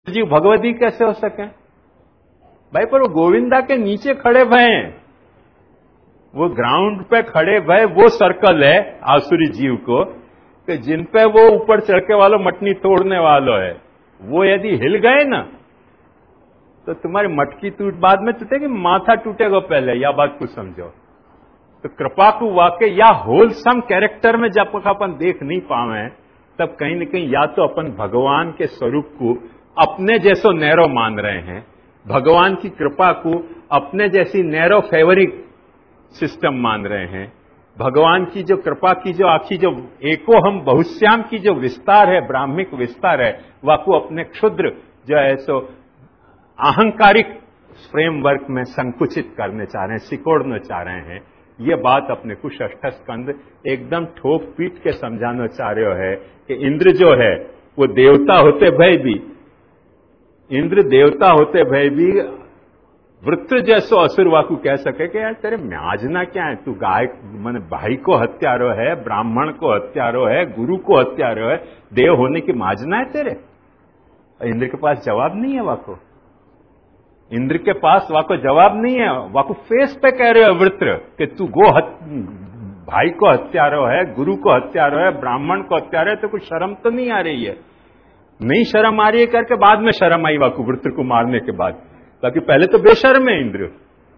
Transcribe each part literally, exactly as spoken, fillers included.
जी भगवती कैसे हो सके भाई? पर वो गोविंदा के नीचे खड़े भय हैं, वो ग्राउंड पे खड़े भय, वो सर्कल है आसुरी जीव को कि जिन पे वो ऊपर चढ़ के वालों मटनी तोड़ने वालों है, वो यदि हिल गए ना तो तुम्हारी मटकी टूट बाद में टूटेगी, माथा टूटेगा पहले, या बात कुछ समझो। तो कृपा को वाकई या होलसम कैरेक्टर में जब तक अपन देख नहीं पावे तब कहीं न कहीं या तो अपन भगवान के स्वरूप को अपने जैसो नैरो मान रहे हैं, भगवान की कृपा को अपने जैसी नैरो फेवरिंग सिस्टम मान रहे हैं, भगवान की जो कृपा की जो आखी जो एको हम बहुश्याम की जो विस्तार है, ब्राह्मिक विस्तार है, वाकू अपने क्षुद्र जो है सो अहंकारिक फ्रेमवर्क में संकुचित करने चाह रहे हैं, सिकोड़ना चाह रहे हैं। ये बात अपने को षष्ठ स्कंद एकदम ठोक पीट के समझाना चाह रहे हो है कि इंद्र जो है वो देवता होते भय भी, इंद्र देवता होते भय भी वृत्र जैसो असुर वाकू कह सके कि यार तेरे म्याजना क्या है, तू गाय माने भाई को हत्यारो है, ब्राह्मण को हत्यारो है, गुरु को हत्यारो है, देव होने की माजना है तेरे? इंद्र के पास जवाब नहीं है वाको, इंद्र के पास वाको जवाब नहीं है। वाको फेस पे कह रहे हो वृत्र कि तू गो हत, भाई को हत्यारो है, गुरु को हत्यारो है, ब्राह्मण को हत्यारो है, तो कुछ शर्म तो नहीं आ रही है? नहीं शर्म आ रही है करके बाद में शर्म आई वाको वृत्र को मारने के बाद, ताकि पहले तो बेशर्म है इंद्र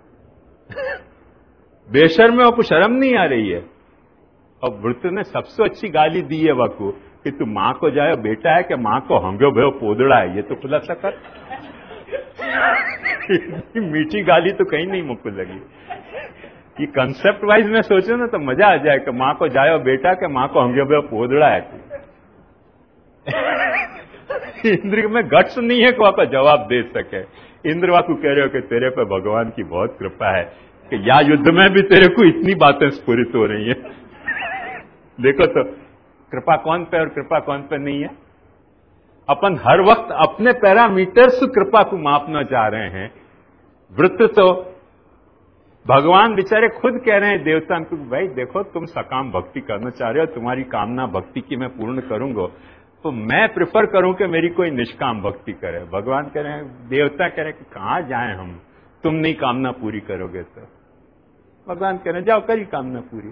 बेशर्म में वाको शर्म नहीं आ रही है। और वृत्र ने सबसे अच्छी गाली दी है वाको कि तू मां को जाए बेटा है कि मां को हंगो भयो पोदड़ा है, ये तो खुलासा कर। मीठी गाली तो कहीं नहीं मुझको लगी। ये कंसेप्ट वाइज में सोचो ना तो मजा आ जाए कि मां को जायो बेटा के मां को हंगे भयो पोदड़ा है। इंद्र में गट्स नहीं है कि वहां का जवाब दे सके। इंद्र वाकू कह रहे हो कि तेरे पे भगवान की बहुत कृपा है कि या युद्ध में भी तेरे को इतनी बातें स्फुरित हो रही है। देखो तो कृपा कौन पे और कृपा कौन पे नहीं है। अपन हर वक्त अपने पैरामीटर से कृपा को मापना चाह रहे हैं। वृत्त तो भगवान बेचारे खुद कह रहे हैं देवता को, भाई देखो तुम सकाम भक्ति करना चाह रहे हो, तुम्हारी कामना भक्ति की मैं पूर्ण करूंगा, तो मैं प्रिफर करूं कि मेरी कोई निष्काम भक्ति करे। भगवान कह रहे हैं, देवता कह रहे हैं कि कहां जाए हम, तुम नहीं कामना पूरी करोगे तो। भगवान कह रहे हैं जाओ करी कामना पूरी।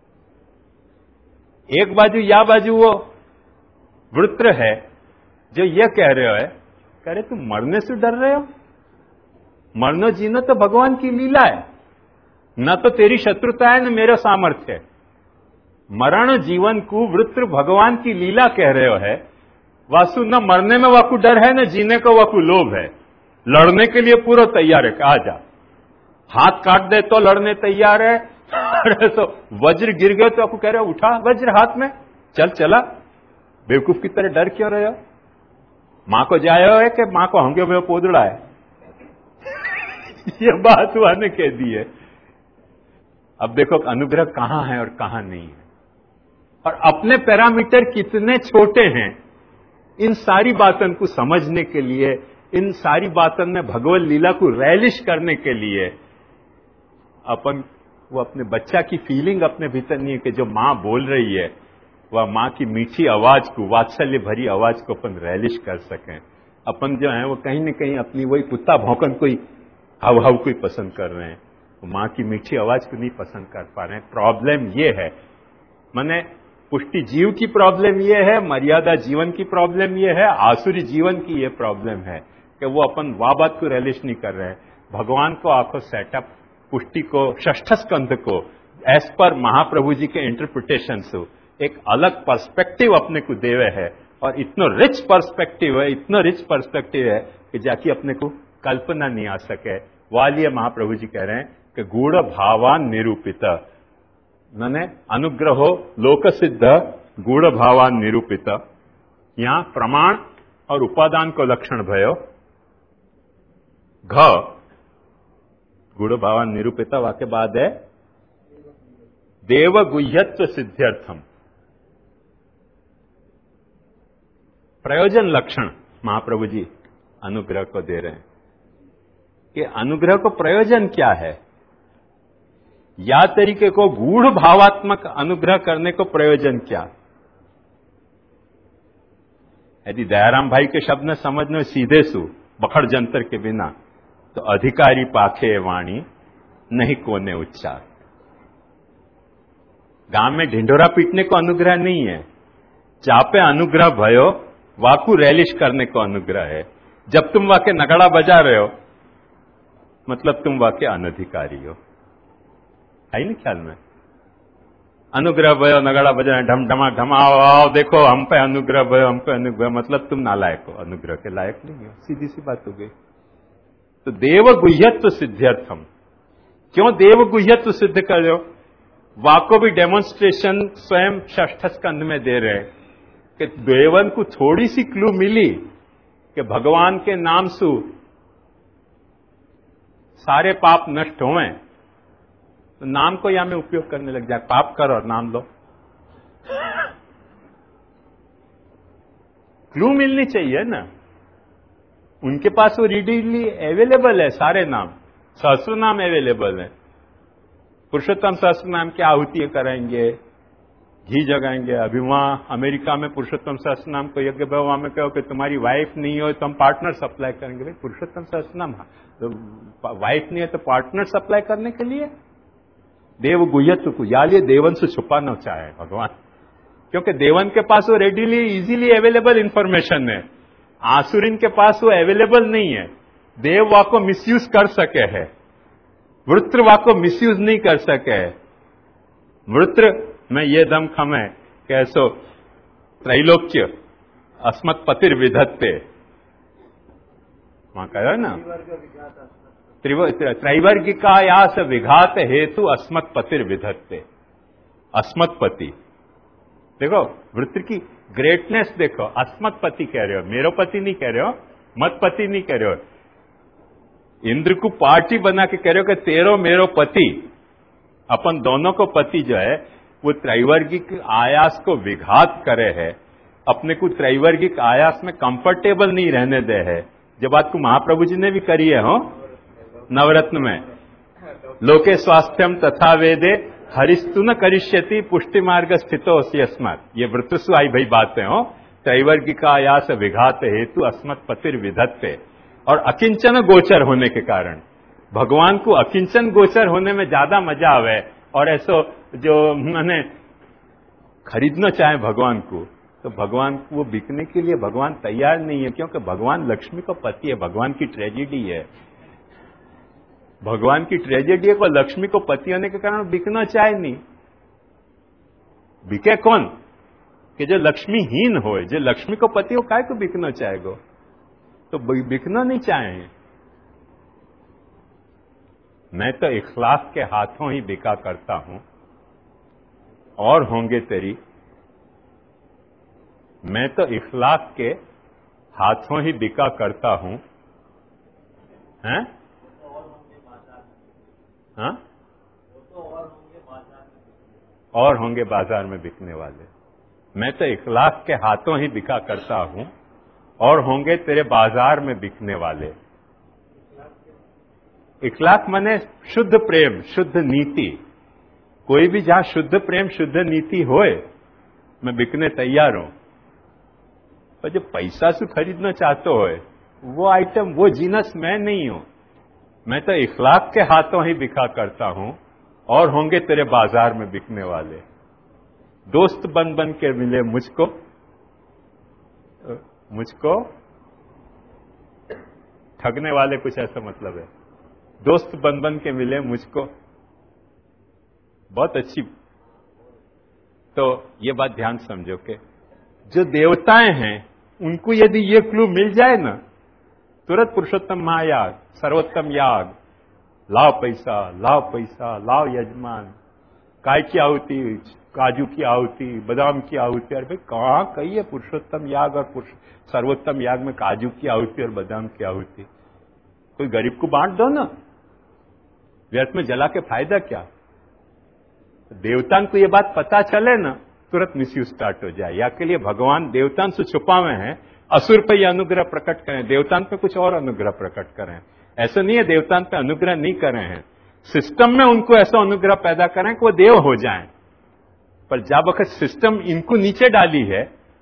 एक बाजू या बाजू वो वृत्र है जो यह कह रहे हो है, कह रहे तुम मरने से डर रहे हो? मरना जीना तो भगवान की लीला है, न तो तेरी शत्रुता है न मेरा सामर्थ्य है। मरण जीवन को वृत्र भगवान की लीला कह रहे हो है। वासु न मरने में वाकु डर है न जीने को वाकु लोभ है। लड़ने के लिए पूरा तैयार है, कहा जा हाथ काट दे तो लड़ने तैयार है। तो वज्र गिर गए तो आपको कह रहे हो उठा वज्र हाथ में, चल चला। बेवकूफ की तरह डर क्यों रहे हो? मां को जाया है कि मां को हंगे हुए पोदड़ा है। ये बात हुआ ने कह दी है। अब देखो अनुग्रह कहां है और कहां नहीं है, और अपने पैरामीटर कितने छोटे हैं। इन सारी बातों को समझने के लिए, इन सारी बातों में भगवत लीला को रैलिश करने के लिए अपन वो अपने बच्चा की फीलिंग अपने भीतर नहीं है कि जो मां बोल रही है वह मां की मीठी आवाज को, वात्सल्य भरी आवाज को अपन रैलिश कर सकें। अपन जो है वो कहीं न कहीं अपनी वही कुत्ता भौंकन कोई हव हव कोई पसंद कर रहे हैं, वो मां की मीठी आवाज को नहीं पसंद कर पा रहे हैं। प्रॉब्लम ये है, माने पुष्टि जीव की प्रॉब्लम ये है, मर्यादा जीवन की प्रॉब्लम ये है, आसुरी जीवन की ये प्रॉब्लम है कि वो अपन वाह बात को रैलिश नहीं कर रहे हैं। भगवान को आखो सेटअप पुष्टि को, षष्ठ स्कंध को एज पर महाप्रभु जी के इंटरप्रिटेशन से एक अलग पर्सपेक्टिव अपने को देवे है, और इतना रिच पर्सपेक्टिव है, इतना रिच पर्सपेक्टिव है कि जाके अपने को कल्पना नहीं आ सके। वालिय महाप्रभु जी कह रहे हैं कि गूढ़ भावान निरूपित, मैंने अनुग्रहो लोक सिद्ध गूढ़ भावान निरूपित। यहां प्रमाण और उपादान को लक्षण भयो घ गूढ़ भावान निरूपित वाक्य बाद है देव गुह्यत्व सिद्ध्यर्थम। प्रयोजन लक्षण महाप्रभु जी अनुग्रह को दे रहे हैं कि अनुग्रह को प्रयोजन क्या है, या तरीके को गूढ़ भावात्मक अनुग्रह करने को प्रयोजन क्या। यदि दयाराम भाई के शब्द ने समझने सीधे सु बखड़ जंतर के बिना, तो अधिकारी पाखे वाणी नहीं कोने उच्चार। गांव में ढिंढोरा पीटने को अनुग्रह नहीं है, चापे अनुग्रह भयो वाकू रैलिश करने को अनुग्रह है। जब तुम वाके नगाड़ा बजा रहे हो मतलब तुम वाके अनधिकारी हो, है नहीं ख्याल में? अनुग्रह भयो नगाड़ा बजा रहे, ढम ढमा ढमाओ आओ देखो हम पे अनुग्रह भयो, हम पे अनुग्रह, मतलब तुम नालायक हो, अनुग्रह के लायक नहीं हो। सीधी सी बात हो गई। तो देव गुह्यत्व सिद्ध्यर्थम, क्यों देव गुह्यत्व सिद्ध कर रहे हो? वाको भी डेमोन्स्ट्रेशन स्वयं षष्ठ स्कंध में दे रहे कि देवन को थोड़ी सी क्लू मिली कि भगवान के नाम से सारे पाप नष्ट हों, तो नाम को या में उपयोग करने लग जाए, पाप कर और नाम लो। क्लू मिलनी चाहिए ना। उनके पास वो रीडिली अवेलेबल है, सारे नाम, सहस्र नाम अवेलेबल है। पुरुषोत्तम सहस्र नाम की आहुति कराएंगे, घी जगाएंगे। अभी वहां अमेरिका में पुरुषोत्तम सहस्र नाम को यज्ञ वहां में कहो कि तुम्हारी वाइफ नहीं हो तो हम पार्टनर सप्लाई करेंगे। भाई पुरुषोत्तम सहस्र नाम, तो वाइफ नहीं है तो पार्टनर सप्लाई करने के लिए देव गुह्यत्व को या लिए देवन से छुपाना चाहे भगवान, क्योंकि देवन के पास वो रेडीली इजीली अवेलेबल इंफॉर्मेशन है, आसुरिन के पास वो अवेलेबल नहीं है। देव वा को मिसयूज कर सके है, वृत्र वा को मिसयूज नहीं कर सके है। वृत्र में ये दम खम है कैसो त्रैलोक्य अस्मत् पतिर विधत्ते, वहां कहो ना, त्रैवर्गिकायास विघात हेतु अस्मत् पतिर विधत्ते। अस्मत् पति देखो, वृत्र की ग्रेटनेस देखो, अस्मत् पति कह रहे हो, मेरो पति नहीं कह रहे हो, मत पति नहीं कह रहे हो। इंद्र को पार्टी बना के कह रहे हो कि तेरो मेरो पति, अपन दोनों को पति जो है वो त्रैवर्गिक आयास को विघात करे है, अपने को त्रैवर्गिक आयास में कंफर्टेबल नहीं रहने दे है। जो बात को महाप्रभु जी ने भी करी है हो नवरत्न में, लोके स्वास्थ्यम तथा वेदे हरिस्तु न करिष्यति पुष्टि मार्ग स्थितो अस्ति अस्मत्। ये वृत्रसु आई भाई बातें हो, त्रैवर्गिक आयास विघात हेतु अस्मत् पतिर विधत्ते। और अकिंचन गोचर होने के कारण भगवान को अकिंचन गोचर होने में ज्यादा मजा आवे, और ऐसो जो मैंने खरीदना चाहे भगवान को, तो भगवान को वो बिकने के लिए भगवान तैयार नहीं है, क्योंकि भगवान लक्ष्मी का पति है। भगवान की ट्रेजेडी है, भगवान की ट्रेजेडी है को लक्ष्मी को पति होने के कारण बिकना चाहे नहीं। बिके कौन? कि जो लक्ष्मीहीन हो, जो लक्ष्मी को पति हो, काय को बिकना चाहेगो? तो बिकना नहीं चाहे। मैं तो इखलाक के हाथों ही बिका करता हूं और होंगे तेरी, मैं तो इखलाक के हाथों ही बिका करता हूं, हैं? हाँ? और होंगे बाजार में बिकने वाले। मैं तो इखलाक के हाथों ही बिका करता हूं और होंगे तेरे बाजार में बिकने वाले। इखलाक माने शुद्ध प्रेम, शुद्ध नीति। कोई भी जहां शुद्ध प्रेम, शुद्ध नीति होए, मैं बिकने तैयार हूं। पर जो पैसा से खरीदना चाहते हो वो आइटम, वो जीनस मैं नहीं हूं। मैं तो इखलाक के हाथों ही बिका करता हूं और होंगे तेरे बाजार में बिकने वाले। दोस्त बन बन के मिले मुझको, मुझको ठगने वाले, कुछ ऐसा मतलब है। दोस्त बन बन के मिले मुझको, बहुत अच्छी। तो ये बात ध्यान समझो कि जो देवताएं हैं उनको यदि ये क्लू मिल जाए ना, तुरंत पुरुषोत्तम महायाग, सर्वोत्तम याग, लाओ पैसा, लाओ पैसा, लाओ यजमान, काय की आहुति, काजू की आहुति, बादाम की आहुति। अरे भाई कहां कही है पुरुषोत्तम याग और पुरुष सर्वोत्तम याग में काजू की आहुति और बादाम की आहुति? कोई गरीब को बांट दो ना, व्यर्थ में जला के फायदा क्या? देवतान को ये बात पता चले ना, तुरंत मिसयूज स्टार्ट हो जाए। या के लिए भगवान देवतान से छुपावे हैं, असुर पे अनुग्रह प्रकट करें, देवतान पे कुछ और अनुग्रह प्रकट करें। ऐसा नहीं है देवतान पे अनुग्रह नहीं करें हैं, सिस्टम में उनको ऐसा अनुग्रह पैदा करें कि वो देव हो जाएं। पर जब वक्त सिस्टम इनको नीचे डाली है,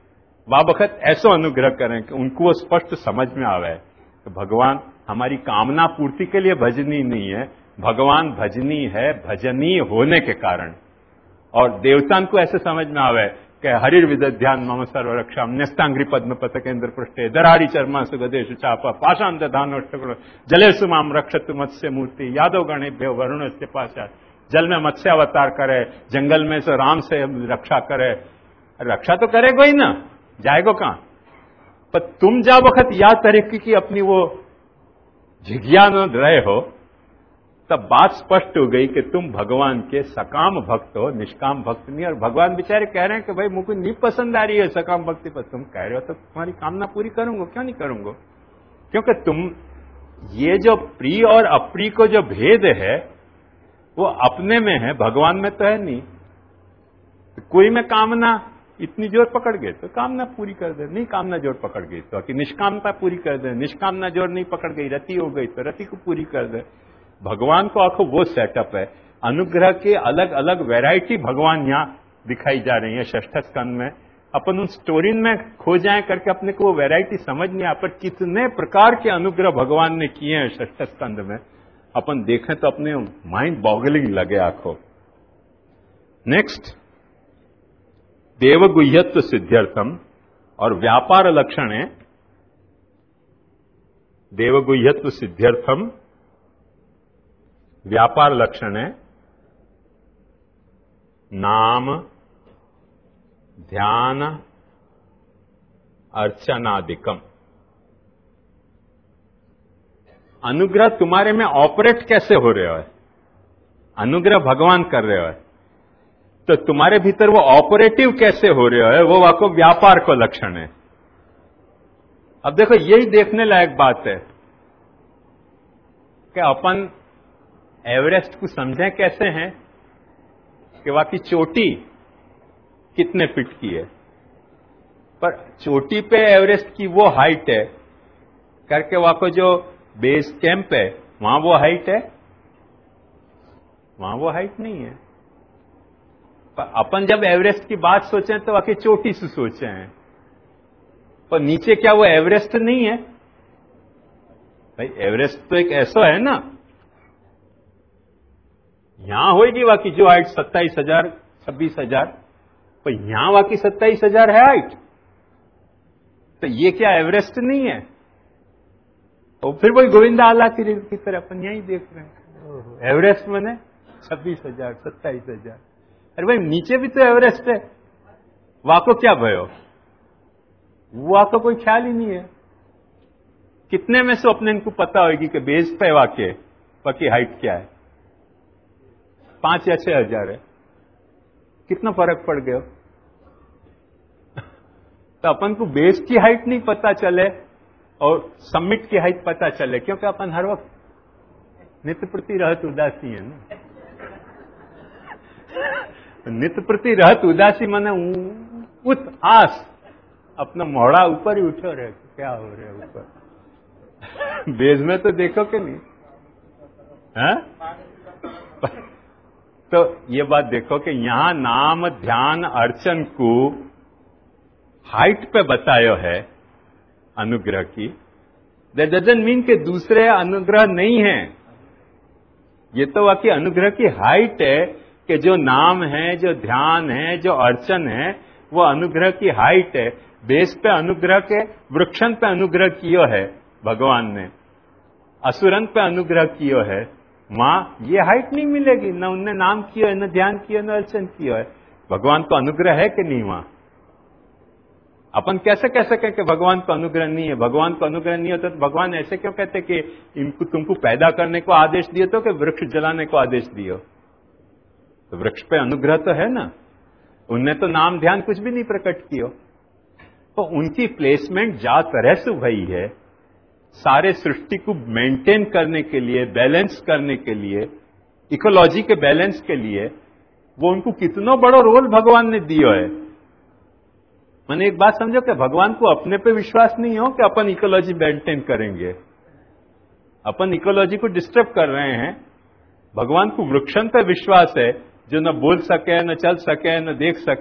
वा बखत ऐसो अनुग्रह करें कि उनको वो स्पष्ट समझ में आवे कि भगवान हमारी कामना पूर्ति के लिए भजनी नहीं है, भगवान भजनी है भजनीय होने के कारण। और देवतान को ऐसे समझ में आवे कि हरिर विदध्यान मम सर्वरक्षाम न्यस्तांग्री पद्म पतकेंद्र पृष्ठे दरारी चर्मा सुगदेशु चापा पाषाण दधान जलेसु माम रक्षतु मत्स्य मूर्ति यादव गणेभ्यो वरुण से पाशा। जल में मत्स्य अवतार करे, जंगल में से राम से रक्षा करे। रक्षा तो करेगा ही ना, जाएगो कहां? पर तुम जा वक्त या तरीके की अपनी वो झिझिया न रहे हो, तब बात स्पष्ट हो गई कि तुम भगवान के सकाम भक्त हो, निष्काम भक्त नहीं। और भगवान बेचारे कह रहे हैं कि भाई मुझे नहीं पसंद आ रही है सकाम भक्ति, पर तुम कह रहे हो तो तुम्हारी कामना पूरी करूंगा, क्यों नहीं करूंगा? क्योंकि तुम ये जो प्रिय और अप्रिय को जो भेद है वो अपने में है, भगवान में तो है नहीं। तो कोई में कामना इतनी जोर पकड़ गए तो कामना पूरी कर दे, नहीं कामना जोर पकड़ गई तो कि निष्कामता पूरी कर दे, निष्कामना जोर नहीं पकड़ गई, रति हो गई तो रति को पूरी कर दे। भगवान को आखो वो सेटअप है। अनुग्रह के अलग अलग वैरायटी भगवान यहां दिखाई जा रही है षष्ठ स्कंद में। अपन उन स्टोरी में खो जाए करके अपने को वो वैरायटी समझ नहीं आ, पर कितने प्रकार के अनुग्रह भगवान ने किए हैं षष्ठ स्कंद में, अपन देखें तो अपने माइंड बॉगलिंग लगे आंखों। नेक्स्ट, देवगुह्यत्व सिद्ध्यर्थम और व्यापार लक्षण है। देवगुह्यत्व सिद्ध्यर्थम व्यापार लक्षण है नाम ध्यान अर्चनादिकम। अनुग्रह तुम्हारे में ऑपरेट कैसे हो रहे हो? अनुग्रह भगवान कर रहे हो तो तुम्हारे भीतर वो ऑपरेटिव कैसे हो रहे हो, वो वाको व्यापार को लक्षण है। अब देखो यही देखने लायक बात है कि अपन एवरेस्ट को समझें कैसे हैं कि वाकई चोटी कितने फीट की है, पर चोटी पे एवरेस्ट की वो हाइट है करके वाको जो बेस कैंप है वहां वो हाइट है, वहां वो हाइट नहीं है। पर अपन जब एवरेस्ट की बात सोचें तो वाकई चोटी से सोचे हैं, पर नीचे क्या वो एवरेस्ट नहीं है? भाई एवरेस्ट तो एक ऐसा है ना, यहां होगी वाकई जो हाइट सत्ताईस हजार छब्बीस हजार, पर यहां वाकई सत्ताईस हजार है हाइट, तो ये क्या एवरेस्ट नहीं है? और फिर वही गोविंदा आला की, की तरह अपन यही देख रहे हैं, एवरेस्ट मैंने छब्बीस हजार सत्ताईस हजार। अरे भाई नीचे भी तो एवरेस्ट है, वाको क्या भयो? वाको कोई ख्याल ही नहीं है। कितने में से अपने इनको पता होगी कि बेस पे वाके वाकई हाइट क्या है? पांच या छह हजार है, कितना फर्क पड़ गया? तो अपन को बेस की हाइट नहीं पता चले और समिट की हाइट पता चले, क्योंकि अपन हर वक्त नित्य प्रति रहत उदासी है ना। नित्य प्रति रहत उदासी माने उत आस अपना मोड़ा ऊपर ही उठो रहे, क्या हो रहा है ऊपर। बेस में तो देखो कि नहीं है? तो ये बात देखो कि यहां नाम ध्यान अर्चन को हाइट पे बतायो है अनुग्रह की। दैट डजंट मीन कि दूसरे अनुग्रह नहीं है, ये तो वाकई अनुग्रह की हाइट है कि जो नाम है, जो ध्यान है, जो अर्चन है, वो अनुग्रह की हाइट है। बेस पे अनुग्रह के, वृक्षन पे अनुग्रह कियो है भगवान ने, असुरन पे अनुग्रह कियो है, वहां ये हाइट नहीं मिलेगी। न उनने नाम किया है, न ध्यान किया, न अर्चन किया है। भगवान को अनुग्रह है कि नहीं वहां? अपन कैसे कह सकें कि भगवान को अनुग्रह नहीं है? भगवान को अनुग्रह नहीं होता तो भगवान ऐसे क्यों कहते कि इनको तुमको पैदा करने को आदेश दिए तो कि वृक्ष जलाने को आदेश दियो? तो वृक्ष पे अनुग्रह तो है ना, उनने तो नाम ध्यान कुछ भी नहीं प्रकट किया। तो उनकी प्लेसमेंट जा तरह से भई है, सारे सृष्टि को मेंटेन करने के लिए, बैलेंस करने के लिए, इकोलॉजी के बैलेंस के लिए, वो उनको कितना बड़ा रोल भगवान ने दिया है। मैंने एक बात समझो कि भगवान को अपने पे विश्वास नहीं हो कि अपन इकोलॉजी मेंटेन करेंगे, अपन इकोलॉजी को डिस्टर्ब कर रहे हैं। भगवान को वृक्षन पे विश्वास है, जो न बोल सके, न चल सके, न देख सके,